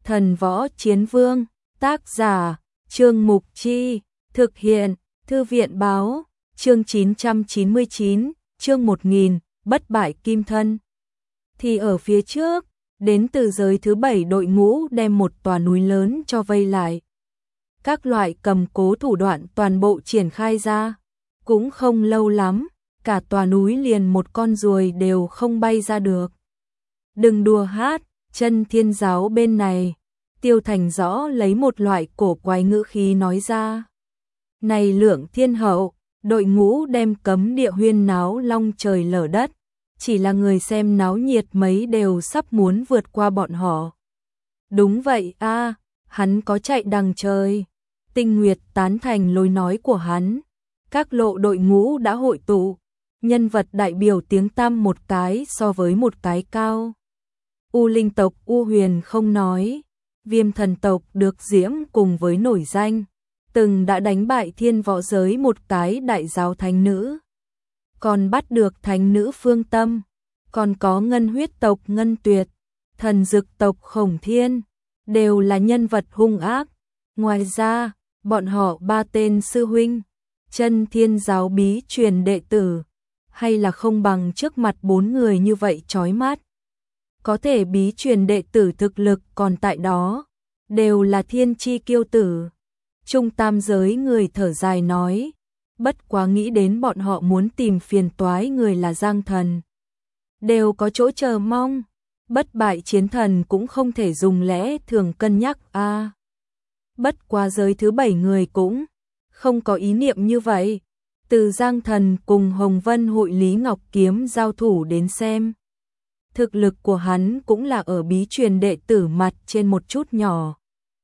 Thần Võ Chiến Vương, tác giả, Trương Mục Chi, thực hiện, Thư viện báo, chương 999, chương 1000, bất bại kim thân. Thì ở phía trước, đến từ giới thứ 7 đội ngũ đem một tòa núi lớn cho vây lại. Các loại cầm cố thủ đoạn toàn bộ triển khai ra, cũng không lâu lắm, cả tòa núi liền một con ruồi đều không bay ra được. Đừng đùa hát, Chân Thiên giáo bên này, Tiêu Thành Rõ lấy một loại cổ quái ngữ khí nói ra. Này Lượng Thiên Hậu, đội ngũ đem cấm địa huyên náo long trời lở đất, chỉ là người xem náo nhiệt mấy đều sắp muốn vượt qua bọn họ. Đúng vậy a, hắn có chạy đằng trời. Tinh Nguyệt tán thành lối nói của hắn. Các lộ đội ngũ đã hội tụ, nhân vật đại biểu tiếng tăm một cái so với một cái cao. U Linh tộc U Huyền không nói, Viêm thần tộc được Diễm cùng với nổi danh, từng đã đánh bại thiên võ giới một cái đại giáo thánh nữ. Còn bắt được thánh nữ Phương Tâm, còn có Ngân huyết tộc Ngân Tuyệt, Thần Dực tộc Khổng Thiên, đều là nhân vật hung ác. Ngoài ra, bọn họ ba tên sư huynh, Chân Thiên giáo bí truyền đệ tử, hay là không bằng trước mặt bốn người như vậy chói mắt. Có thể bí truyền đệ tử thực lực còn tại đó, đều là thiên chi kiêu tử. Trung tam giới người thở dài nói, bất quá nghĩ đến bọn họ muốn tìm phiền toái người là Giang Thần. Đều có chỗ chờ mong, bất bại chiến thần cũng không thể dùng lẽ thường cân nhắc a. Bất quá giới thứ 7 người cũng không có ý niệm như vậy. Từ Giang Thần cùng Hồng Vân hội Lý Ngọc Kiếm giao thủ đến xem, thực lực của hắn cũng là ở bí truyền đệ tử mặt trên một chút nhỏ.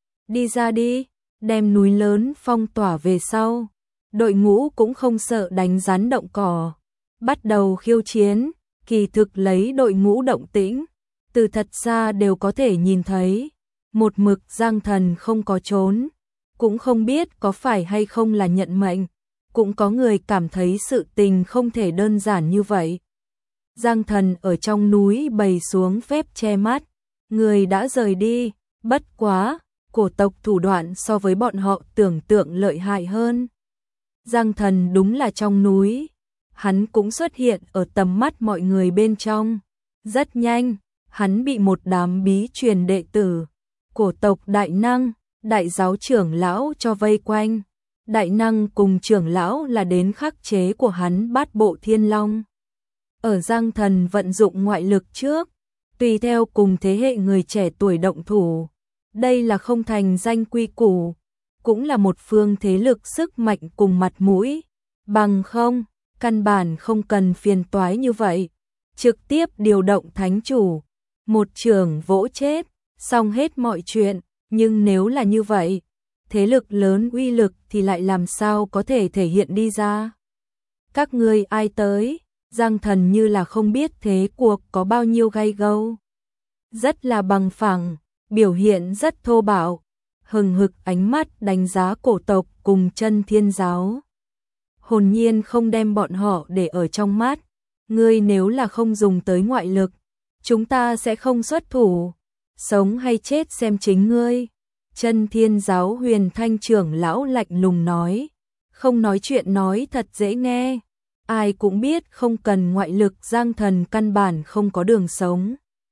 Đi ra đi, đem núi lớn phong tỏa về sau. Đội ngũ cũng không sợ đánh rắn động cỏ, bắt đầu khiêu chiến. Kỳ thực lấy đội ngũ động tĩnh, từ thật xa đều có thể nhìn thấy. Một mực Giang Thần không có trốn, cũng không biết có phải hay không là nhận mệnh. Cũng có người cảm thấy sự tình không thể đơn giản như vậy. Giang Thần ở trong núi bày xuống phép che mắt, người đã rời đi, bất quá, cổ tộc thủ đoạn so với bọn họ tưởng tượng lợi hại hơn. Giang Thần đúng là trong núi, hắn cũng xuất hiện ở tầm mắt mọi người bên trong. Rất nhanh, hắn bị một đám bí truyền đệ tử, cổ tộc đại năng, đại giáo trưởng lão cho vây quanh. Đại năng cùng trưởng lão là đến khắc chế của hắn Bát Bộ Thiên Long. Ở Giang Thần vận dụng ngoại lực trước, tùy theo cùng thế hệ người trẻ tuổi động thủ. Đây là không thành danh quy củ, cũng là một phương thế lực sức mạnh cùng mặt mũi. Bằng không, căn bản không cần phiền toái như vậy. Trực tiếp điều động thánh chủ, một chưởng vỗ chết, xong hết mọi chuyện. Nhưng nếu là như vậy, thế lực lớn uy lực thì lại làm sao có thể thể hiện đi ra. Các ngươi ai tới? Giang Thần như là không biết thế cuộc có bao nhiêu gay gâu. Rất là bằng phẳng, biểu hiện rất thô bạo, hừng hực ánh mắt đánh giá cổ tộc cùng Chân Thiên giáo. Hồn nhiên không đem bọn họ để ở trong mắt. Ngươi nếu là không dùng tới ngoại lực, chúng ta sẽ không xuất thủ. Sống hay chết xem chính ngươi. Chân Thiên giáo Huyền Thanh trưởng lão lạnh lùng nói, không nói chuyện nói thật dễ nghe. Ai cũng biết không cần ngoại lực Giang Thần căn bản không có đường sống.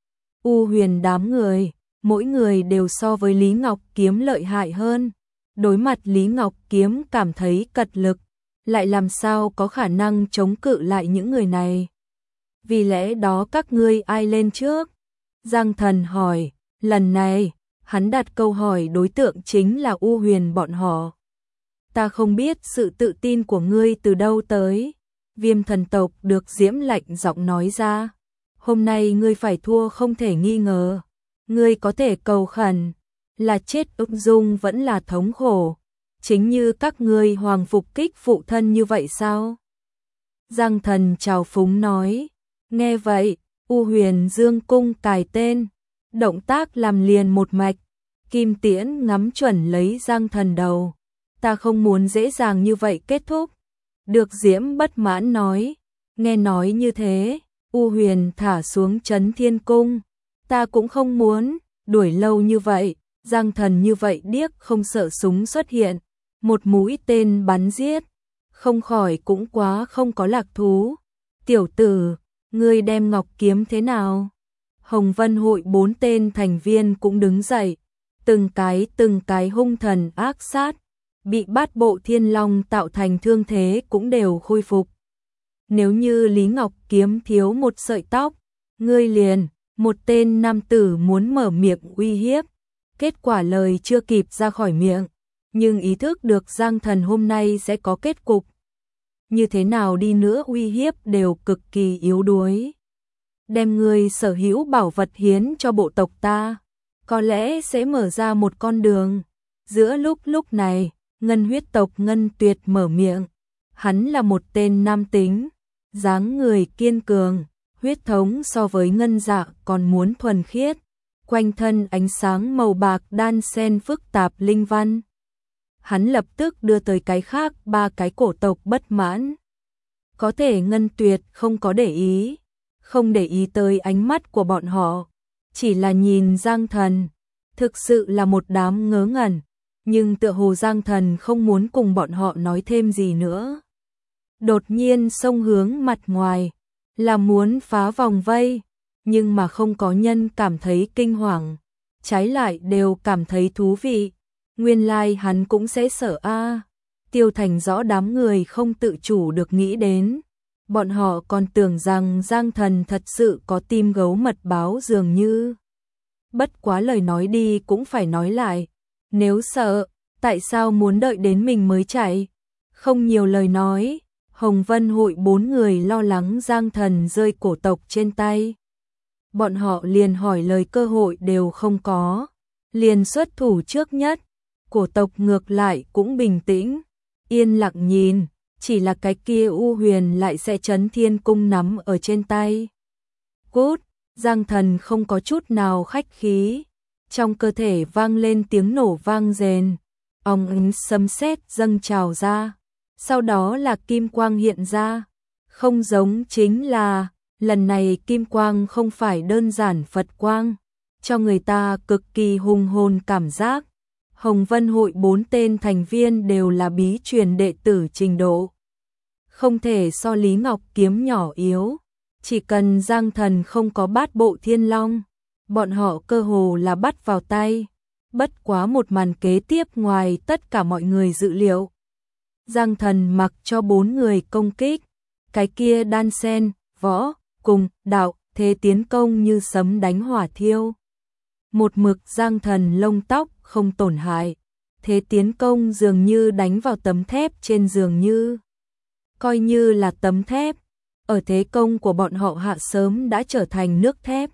U Huyền đám người, mỗi người đều so với Lý Ngọc Kiếm lợi hại hơn. Đối mặt Lý Ngọc Kiếm cảm thấy cật lực, lại làm sao có khả năng chống cự lại những người này. Vì lẽ đó các ngươi ai lên trước? Giang Thần hỏi, lần này, hắn đặt câu hỏi đối tượng chính là U Huyền bọn họ. Ta không biết sự tự tin của ngươi từ đâu tới. Viêm thần tộc được Diễm lạnh giọng nói ra. Hôm nay ngươi phải thua không thể nghi ngờ. Ngươi có thể cầu khẩn, là chết ung dung vẫn là thống khổ. Chính như các ngươi hoàng phục kích phụ thân như vậy sao? Giang Thần trào phúng nói. Nghe vậy, U Huyền dương cung cài tên. Động tác làm liền một mạch. Kim tiễn ngắm chuẩn lấy Giang Thần đầu. Ta không muốn dễ dàng như vậy kết thúc. Được Diễm bất mãn nói. Nghe nói như thế, U Huyền thả xuống Trấn Thiên Cung. Ta cũng không muốn. đuổi lâu như vậy, Giang Thần như vậy điếc không sợ súng xuất hiện, một mũi tên bắn giết, không khỏi cũng quá không có lạc thú. Tiểu tử, ngươi đem ngọc kiếm thế nào? Hồng Vân hội 4 tên thành viên cũng đứng dậy, từng cái hung thần ác sát, bị bát bộ thiên long tạo thành thương thế cũng đều khôi phục. Nếu như Lý Ngọc Kiếm thiếu một sợi tóc, ngươi liền, một tên nam tử muốn mở miệng uy hiếp, kết quả lời chưa kịp ra khỏi miệng, nhưng ý thức được Giang Thần hôm nay sẽ có kết cục. Như thế nào đi nữa uy hiếp đều cực kỳ yếu đuối. Đem ngươi sở hữu bảo vật hiến cho bộ tộc ta, có lẽ sẽ mở ra một con đường. Giữa lúc này, Ngân huyết tộc Ngân Tuyệt mở miệng. Hắn là một tên nam tính, dáng người kiên cường, huyết thống so với Ngân Dạ còn muốn thuần khiết, quanh thân ánh sáng màu bạc đan xen phức tạp linh văn. Hắn lập tức đưa tới cái khác 3 cái cổ tộc bất mãn. Có thể Ngân Tuyệt không có để ý, không để ý tới ánh mắt của bọn họ, chỉ là nhìn Giang Thần, thực sự là một đám ngớ ngẩn, nhưng tựa hồ Giang Thần không muốn cùng bọn họ nói thêm gì nữa. Đột nhiên xông hướng mặt ngoài, là muốn phá vòng vây, nhưng mà không có nhân cảm thấy kinh hoàng, trái lại đều cảm thấy thú vị. Nguyên lai hắn cũng sẽ sợ a. Tiêu Thành rõ đám người không tự chủ được nghĩ đến. Bọn họ còn tưởng rằng Giang Thần thật sự có tim gấu mật báo dường như. Bất quá lời nói đi cũng phải nói lại. Nếu sợ, tại sao muốn đợi đến mình mới chạy? Không nhiều lời nói. Hồng Vân hội 4 người lo lắng Giang Thần rơi cổ tộc trên tay. Bọn họ liền hỏi lời cơ hội đều không có. Liền xuất thủ trước nhất. Cổ tộc ngược lại cũng bình tĩnh, yên lặng nhìn, chỉ là cái kia U Huyền lại sẽ Chấn Thiên Cung nắm ở trên tay. Cút, Giang Thần không có chút nào khách khí, trong cơ thể vang lên tiếng nổ vang rền, ong ánh sấm sét dâng trào ra, sau đó là kim quang hiện ra, không giống chính là, lần này kim quang không phải đơn giản Phật quang, cho người ta cực kỳ hùng hồn cảm giác. Hồng Vân hội 4 tên thành viên đều là bí truyền đệ tử trình độ. Không thể so Lý Ngọc Kiếm nhỏ yếu. Chỉ cần Giang Thần không có bát bộ thiên long, bọn họ cơ hồ là bắt vào tay. Bất quá một màn kế tiếp ngoài tất cả mọi người dự liệu. Giang Thần mặc cho 4 người công kích. Cái kia đan sen, võ, cùng, đạo, thế tiến công như sấm đánh hỏa thiêu. Một mực Giang Thần lông tóc không tổn hại, thế tiến công dường như đánh vào tấm thép trên dường như. Coi như là tấm thép, ở thế công của bọn họ hạ sớm đã trở thành nước thép.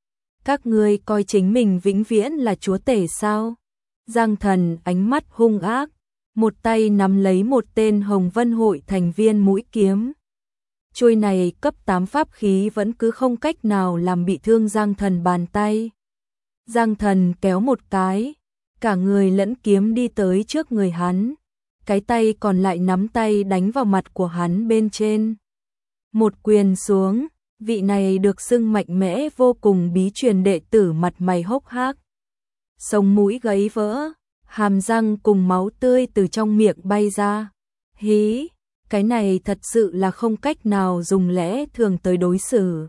Các ngươi coi chính mình vĩnh viễn là chúa tể sao? Giang Thần ánh mắt hung ác, một tay nắm lấy một tên Hồng Vân hội thành viên mũi kiếm. Chuôi này cấp 8 pháp khí vẫn cứ không cách nào làm bị thương Giang Thần bàn tay. Giang Thần kéo một cái, cả người lẫn kiếm đi tới trước người hắn, cái tay còn lại nắm tay đánh vào mặt của hắn bên trên. Một quyền xuống, vị này được xưng mạnh mẽ vô cùng bí truyền đệ tử mặt mày hốc hác. Sống mũi gãy vỡ, hàm răng cùng máu tươi từ trong miệng bay ra. Hí, cái này thật sự là không cách nào dùng lẽ thường tới đối xử.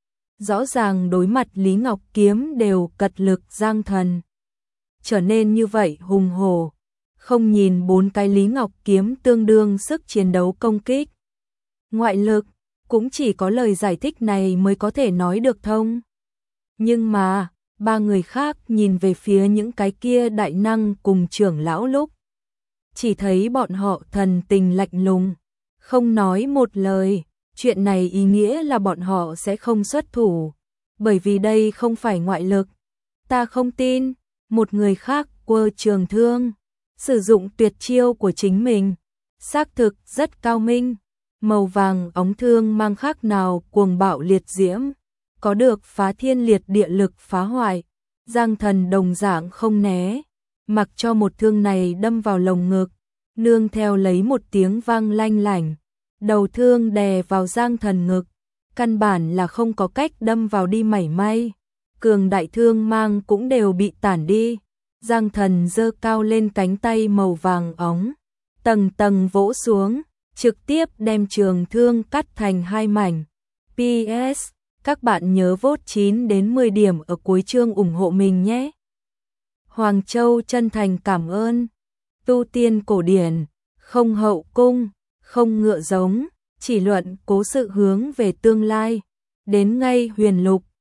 Rõ ràng đối mặt Lý Ngọc Kiếm đều cật lực Giang Thần. Trở nên như vậy hùng hổ, không nhìn 4 cái Lý Ngọc Kiếm tương đương sức chiến đấu công kích. Ngoại lực, cũng chỉ có lời giải thích này mới có thể nói được thông. Nhưng mà, 3 người khác nhìn về phía những cái kia đại năng cùng trưởng lão lúc. Chỉ thấy bọn họ thần tình lạnh lùng, không nói một lời. Chuyện này ý nghĩa là bọn họ sẽ không xuất thủ, bởi vì đây không phải ngoại lực. Ta không tin. Một người khác quơ trường thương, sử dụng tuyệt chiêu của chính mình, xác thực rất cao minh. Màu vàng óng thương mang khác nào cuồng bạo liệt diễm, có được phá thiên liệt địa lực phá hoại. Giang Thần đồng dạng không né, mặc cho một thương này đâm vào lồng ngực, nương theo lấy một tiếng vang lanh lảnh. Đầu thương đè vào Giang Thần ngực, căn bản là không có cách đâm vào đi mảy may, cường đại thương mang cũng đều bị tản đi. Giang Thần giơ cao lên cánh tay màu vàng óng, tầng tầng vỗ xuống, trực tiếp đem trường thương cắt thành hai mảnh. PS, các bạn nhớ vote 9 đến 10 điểm ở cuối chương ủng hộ mình nhé. Hoàng Châu chân thành cảm ơn. Tu tiên cổ điển, không hậu cung, không ngựa giống, chỉ luận cố sự hướng về tương lai. Đến ngay huyền lục,